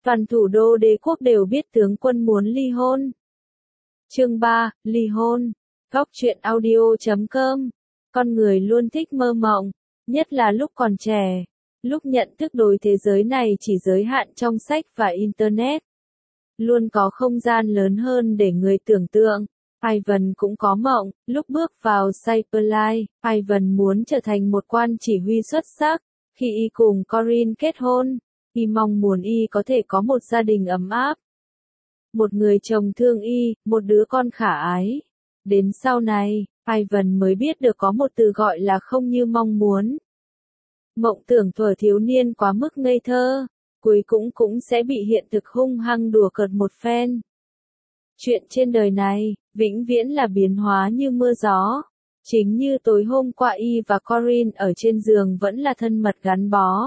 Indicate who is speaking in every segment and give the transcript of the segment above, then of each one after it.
Speaker 1: Toàn thủ đô đế quốc đều biết tướng quân muốn ly hôn. Chương 3, ly hôn. Góc truyện audio.com. Con người luôn thích mơ mộng, nhất là lúc còn trẻ. Lúc nhận thức đối thế giới này chỉ giới hạn trong sách và Internet. Luôn có không gian lớn hơn để người tưởng tượng. Ivan cũng có mộng, lúc bước vào Cyberlife, Ivan muốn trở thành một quan chỉ huy xuất sắc. Khi y cùng Corinne kết hôn, y mong muốn y có thể có một gia đình ấm áp. Một người chồng thương y, một đứa con khả ái. Đến sau này, Ivan mới biết được có một từ gọi là không như mong muốn. Mộng tưởng thuở thiếu niên quá mức ngây thơ, cuối cũng sẽ bị hiện thực hung hăng đùa cợt một phen. Chuyện trên đời này, vĩnh viễn là biến hóa như mưa gió. Chính như tối hôm qua y và Corinne ở trên giường vẫn là thân mật gắn bó.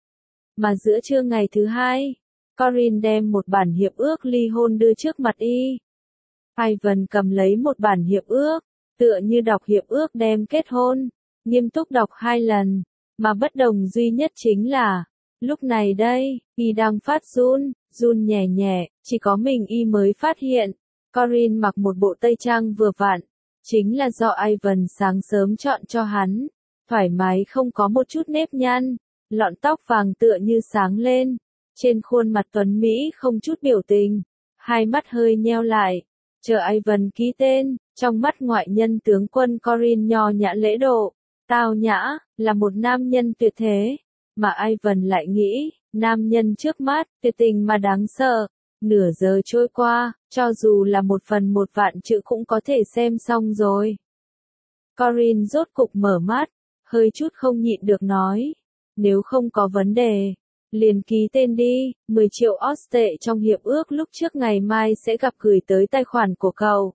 Speaker 1: Mà giữa trưa ngày thứ hai, Corinne đem một bản hiệp ước ly hôn đưa trước mặt y. Ivan cầm lấy một bản hiệp ước, tựa như đọc hiệp ước đem kết hôn, nghiêm túc đọc 2 lần, mà bất đồng duy nhất chính là, lúc này đây, y đang phát run nhẹ nhẹ, chỉ có mình y mới phát hiện. Corinne mặc một bộ tây trang vừa vặn, chính là do Ivan sáng sớm chọn cho hắn, thoải mái không có một chút nếp nhăn, lọn tóc vàng tựa như sáng lên, trên khuôn mặt tuấn Mỹ không chút biểu tình, hai mắt hơi nheo lại, chờ Ivan ký tên, trong mắt ngoại nhân tướng quân Corinne nho nhã lễ độ, tao nhã, là một nam nhân tuyệt thế, mà Ivan lại nghĩ, nam nhân trước mắt, tuyệt tình mà đáng sợ. Nửa giờ trôi qua, cho dù là 1/1 chữ cũng có thể xem xong rồi. Corinne rốt cục mở mắt, hơi chút không nhịn được nói, nếu không có vấn đề, liền ký tên đi, 10 triệu Oz tệ trong hiệp ước lúc trước ngày mai sẽ gặp gửi tới tài khoản của cậu.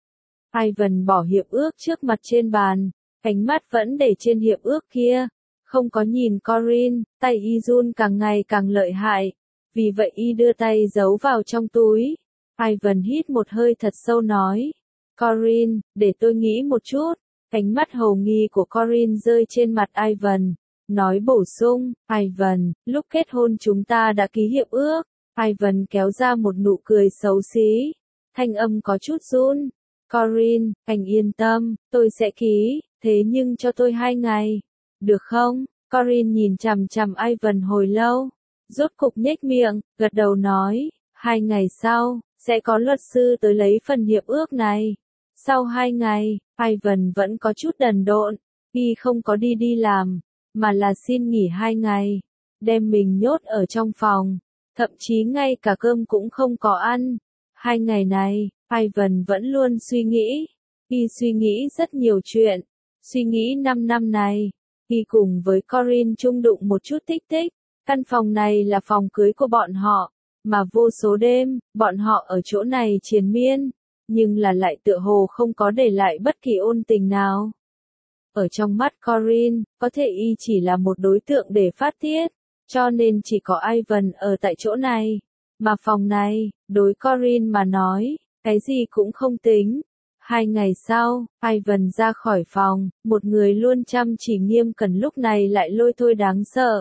Speaker 1: Ivan bỏ hiệp ước trước mặt trên bàn, ánh mắt vẫn để trên hiệp ước kia, không có nhìn Corinne, tay y run càng ngày càng lợi hại. Vì vậy y đưa tay giấu vào trong túi. Ivan hít một hơi thật sâu nói. Corinne, để tôi nghĩ một chút. Ánh mắt hồ nghi của Corinne rơi trên mặt Ivan. Nói bổ sung, Ivan, lúc kết hôn chúng ta đã ký hiệp ước. Ivan kéo ra một nụ cười xấu xí. Thanh âm có chút run. Corinne, anh yên tâm, tôi sẽ ký, thế nhưng cho tôi 2 ngày. Được không? Corinne nhìn chằm chằm Ivan hồi lâu. Rốt cục nhếch miệng, gật đầu nói, 2 ngày sau, sẽ có luật sư tới lấy phần hiệp ước này. Sau 2 ngày, Ivan vẫn có chút đần độn, y không có đi làm, mà là xin nghỉ 2 ngày, đem mình nhốt ở trong phòng, thậm chí ngay cả cơm cũng không có ăn. 2 ngày này, Ivan vẫn luôn suy nghĩ, y suy nghĩ rất nhiều chuyện, suy nghĩ 5 năm này, y cùng với Corinne chung đụng một chút tích tích. Căn phòng này là phòng cưới của bọn họ, mà vô số đêm, bọn họ ở chỗ này triền miên, nhưng là lại tựa hồ không có để lại bất kỳ ôn tình nào. Ở trong mắt Corinne, có thể y chỉ là một đối tượng để phát tiết, cho nên chỉ có Ivan ở tại chỗ này, mà phòng này, đối Corinne mà nói, cái gì cũng không tính. 2 ngày sau, Ivan ra khỏi phòng, một người luôn chăm chỉ nghiêm cẩn lúc này lại lôi thôi đáng sợ.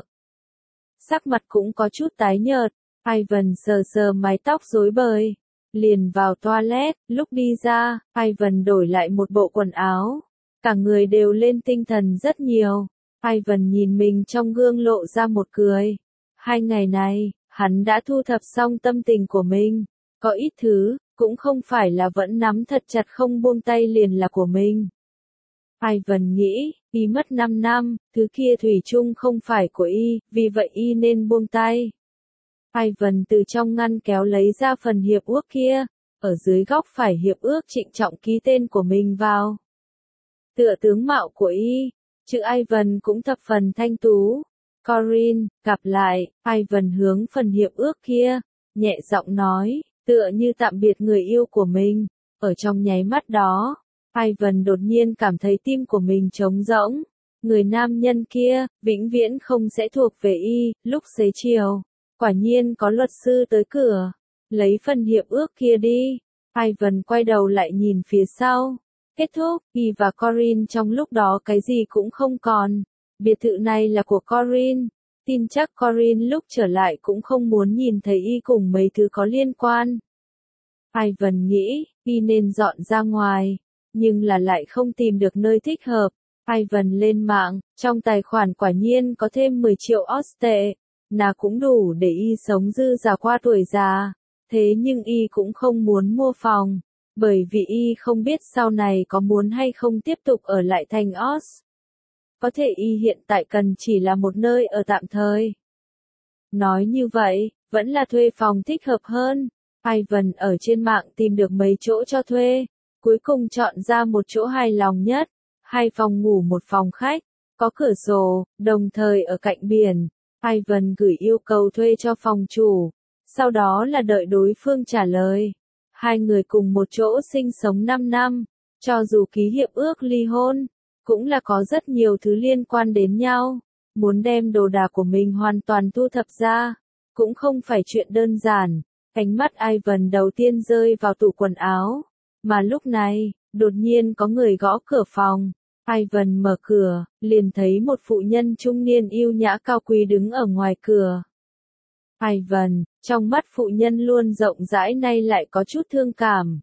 Speaker 1: Sắc mặt cũng có chút tái nhợt, Ivan sờ mái tóc rối bời, liền vào toilet, lúc đi ra, Ivan đổi lại một bộ quần áo, cả người đều lên tinh thần rất nhiều. Ivan nhìn mình trong gương lộ ra một cười. 2 ngày này, hắn đã thu thập xong tâm tình của mình, có ít thứ, cũng không phải là vẫn nắm thật chặt không buông tay liền là của mình. Ivan nghĩ, y mất 5 năm, thứ kia thủy chung không phải của y, vì vậy y nên buông tay. Ivan từ trong ngăn kéo lấy ra phần hiệp ước kia, ở dưới góc phải hiệp ước trịnh trọng ký tên của mình vào. Tựa tướng mạo của y, chữ Ivan cũng thập phần thanh tú. Corinne, gặp lại, Ivan hướng phần hiệp ước kia, nhẹ giọng nói, tựa như tạm biệt người yêu của mình, ở trong nháy mắt đó. Ivan đột nhiên cảm thấy tim của mình trống rỗng. Người nam nhân kia, vĩnh viễn không sẽ thuộc về y. Lúc xế chiều, quả nhiên có luật sư tới cửa. Lấy phần hiệp ước kia đi. Ivan quay đầu lại nhìn phía sau. Kết thúc, y và Corinne trong lúc đó cái gì cũng không còn. Biệt thự này là của Corinne. Tin chắc Corinne lúc trở lại cũng không muốn nhìn thấy y cùng mấy thứ có liên quan. Ivan nghĩ, y nên dọn ra ngoài, nhưng là lại không tìm được nơi thích hợp. Ivan lên mạng, trong tài khoản quả nhiên có thêm 10 triệu Oste, là cũng đủ để y sống dư giả qua tuổi già. Thế nhưng y cũng không muốn mua phòng, bởi vì y không biết sau này có muốn hay không tiếp tục ở lại thành Oz. Có thể y hiện tại cần chỉ là một nơi ở tạm thời. Nói như vậy, vẫn là thuê phòng thích hợp hơn. Ivan ở trên mạng tìm được mấy chỗ cho thuê, cuối cùng chọn ra một chỗ hài lòng nhất, 2 phòng ngủ 1 phòng khách, có cửa sổ, đồng thời ở cạnh biển. Ivan gửi yêu cầu thuê cho phòng chủ, sau đó là đợi đối phương trả lời. 2 người cùng một chỗ sinh sống 5 năm, cho dù ký hiệp ước ly hôn, cũng là có rất nhiều thứ liên quan đến nhau. Muốn đem đồ đạc của mình hoàn toàn thu thập ra, cũng không phải chuyện đơn giản. Ánh mắt Ivan đầu tiên rơi vào tủ quần áo, mà lúc này, đột nhiên có người gõ cửa phòng. Ivan mở cửa, liền thấy một phụ nhân trung niên yêu nhã cao quý đứng ở ngoài cửa. Ivan, trong mắt phụ nhân luôn rộng rãi nay lại có chút thương cảm.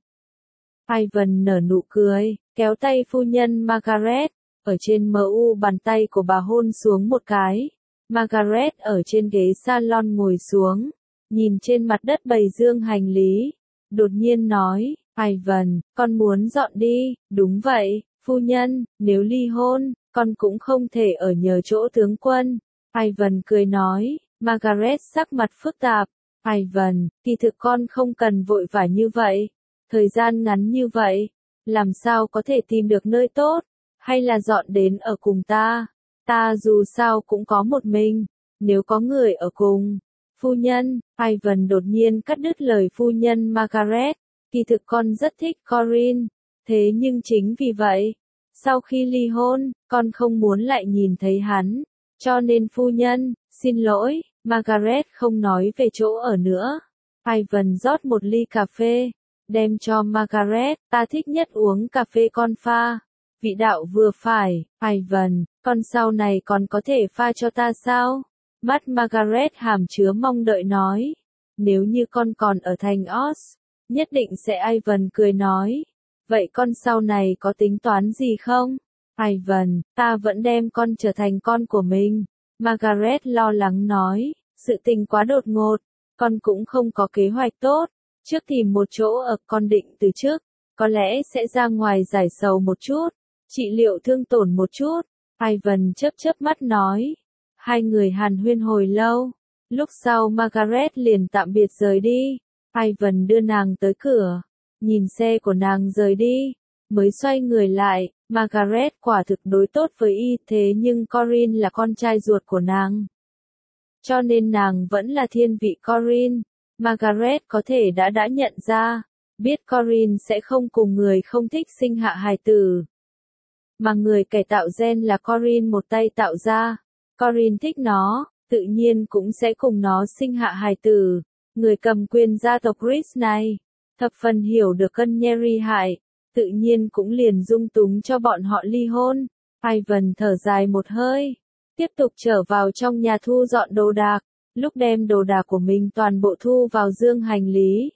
Speaker 1: Ivan nở nụ cười, kéo tay phu nhân Margaret, ở trên mu bàn tay của bà hôn xuống một cái. Margaret ở trên ghế salon ngồi xuống, nhìn trên mặt đất bày dương hành lý, đột nhiên nói, Ivan, con muốn dọn đi. Đúng vậy, phu nhân, nếu ly hôn, con cũng không thể ở nhờ chỗ tướng quân. Ivan cười nói. Margaret sắc mặt phức tạp. Ivan, kỳ thực con không cần vội vã như vậy. Thời gian ngắn như vậy, làm sao có thể tìm được nơi tốt, hay là dọn đến ở cùng ta? Ta dù sao cũng có một mình, nếu có người ở cùng. Phu nhân, Ivan đột nhiên cắt đứt lời phu nhân Margaret. Kỳ thực con rất thích Corinne, thế nhưng chính vì vậy, sau khi ly hôn, con không muốn lại nhìn thấy hắn. Cho nên phu nhân, xin lỗi. Margaret không nói về chỗ ở nữa. Ivan rót một ly cà phê, đem cho Margaret, ta thích nhất uống cà phê con pha. Vị đạo vừa phải. Ivan, con sau này còn có thể pha cho ta sao? Mắt Margaret hàm chứa mong đợi nói. Nếu như con còn ở thành Oz, nhất định sẽ. Ivan cười nói. Vậy con sau này có tính toán gì không? Ivan, ta vẫn đem con trở thành con của mình. Margaret lo lắng nói, sự tình quá đột ngột, con cũng không có kế hoạch tốt. Trước tìm một chỗ ở, con định từ trước, có lẽ sẽ ra ngoài giải sầu một chút, trị liệu thương tổn một chút. Ivan chớp mắt nói. 2 người hàn huyên hồi lâu, lúc sau Margaret liền tạm biệt rời đi. Ivan đưa nàng tới cửa, nhìn xe của nàng rời đi, mới xoay người lại. Margaret quả thực đối tốt với y, thế nhưng Corinne là con trai ruột của nàng. Cho nên nàng vẫn là thiên vị Corinne. Margaret có thể đã nhận ra, biết Corinne sẽ không cùng người không thích sinh hạ hài tử. Mà người cải tạo gen là Corinne một tay tạo ra. Corinne thích nó, tự nhiên cũng sẽ cùng nó sinh hạ hài tử. Người cầm quyền gia tộc Rich này, thập phần hiểu được cân nheri hại. Tự nhiên cũng liền dung túng cho bọn họ ly hôn. Ivan thở dài một hơi, tiếp tục trở vào trong nhà thu dọn đồ đạc. Lúc đem đồ đạc của mình toàn bộ thu vào dương hành lý,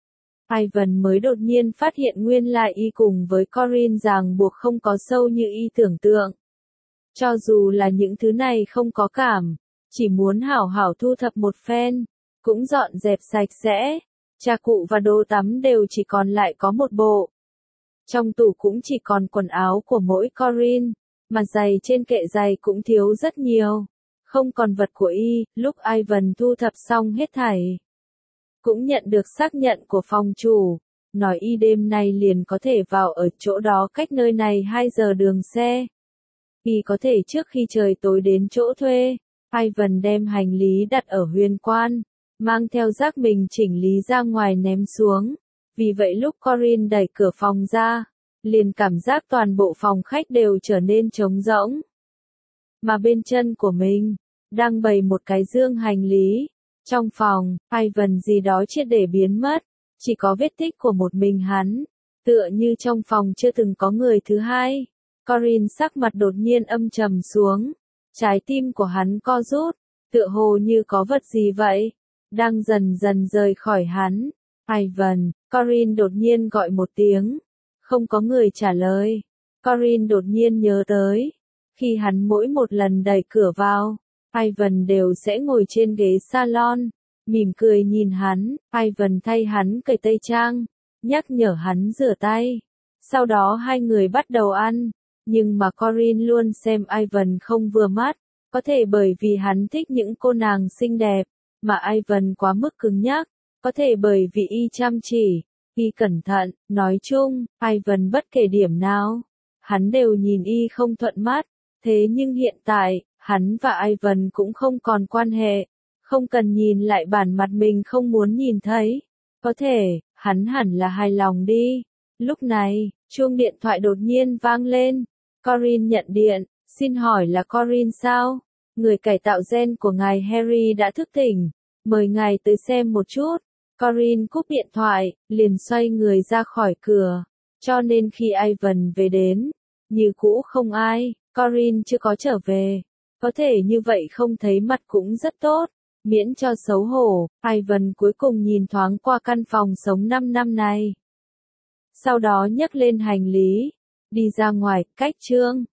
Speaker 1: Ivan mới đột nhiên phát hiện nguyên lai y cùng với Corinne ràng buộc không có sâu như y tưởng tượng. Cho dù là những thứ này không có cảm, chỉ muốn hảo hảo thu thập một phen, cũng dọn dẹp sạch sẽ. Trà cụ và đồ tắm đều chỉ còn lại có một bộ. Trong tủ cũng chỉ còn quần áo của mỗi Corinne, mà giày trên kệ giày cũng thiếu rất nhiều. Không còn vật của y. Lúc Ivan thu thập xong hết thảy, cũng nhận được xác nhận của phòng chủ, nói y đêm nay liền có thể vào ở chỗ đó, cách nơi này 2 giờ đường xe. Y có thể trước khi trời tối đến chỗ thuê. Ivan đem hành lý đặt ở huyền quan, mang theo rác mình chỉnh lý ra ngoài ném xuống. Vì vậy lúc Corinne đẩy cửa phòng ra, liền cảm giác toàn bộ phòng khách đều trở nên trống rỗng. Mà bên chân của mình, đang bày một cái dương hành lý. Trong phòng, Ivan gì đó triệt để biến mất, chỉ có vết tích của một mình hắn, tựa như trong phòng chưa từng có người thứ hai. Corinne sắc mặt đột nhiên âm trầm xuống, trái tim của hắn co rút, tựa hồ như có vật gì vậy, đang dần dần rời khỏi hắn. Ivan, Corinne đột nhiên gọi một tiếng, không có người trả lời. Corinne đột nhiên nhớ tới, khi hắn mỗi một lần đẩy cửa vào, Ivan đều sẽ ngồi trên ghế salon, mỉm cười nhìn hắn. Ivan thay hắn cởi tây trang, nhắc nhở hắn rửa tay. Sau đó hai người bắt đầu ăn, nhưng mà Corinne luôn xem Ivan không vừa mắt, có thể bởi vì hắn thích những cô nàng xinh đẹp, mà Ivan quá mức cứng nhắc, có thể bởi vì y chăm chỉ, y cẩn thận. Nói chung, Ivan bất kể điểm nào, hắn đều nhìn y không thuận mắt. Thế nhưng hiện tại, hắn và Ivan cũng không còn quan hệ, không cần nhìn lại bản mặt mình không muốn nhìn thấy. Có thể, hắn hẳn là hài lòng đi. Lúc này, chuông điện thoại đột nhiên vang lên. Corinne nhận điện, xin hỏi là Corinne sao? Người cải tạo gen của ngài Harry đã thức tỉnh, mời ngài tới xem một chút. Corinne cúp điện thoại, liền xoay người ra khỏi cửa. Cho nên khi Ivan về đến, như cũ không ai, Corinne chưa có trở về. Có thể như vậy không thấy mặt cũng rất tốt, miễn cho xấu hổ. Ivan cuối cùng nhìn thoáng qua căn phòng sống 5 năm này. Sau đó nhấc lên hành lý, đi ra ngoài. Cách chương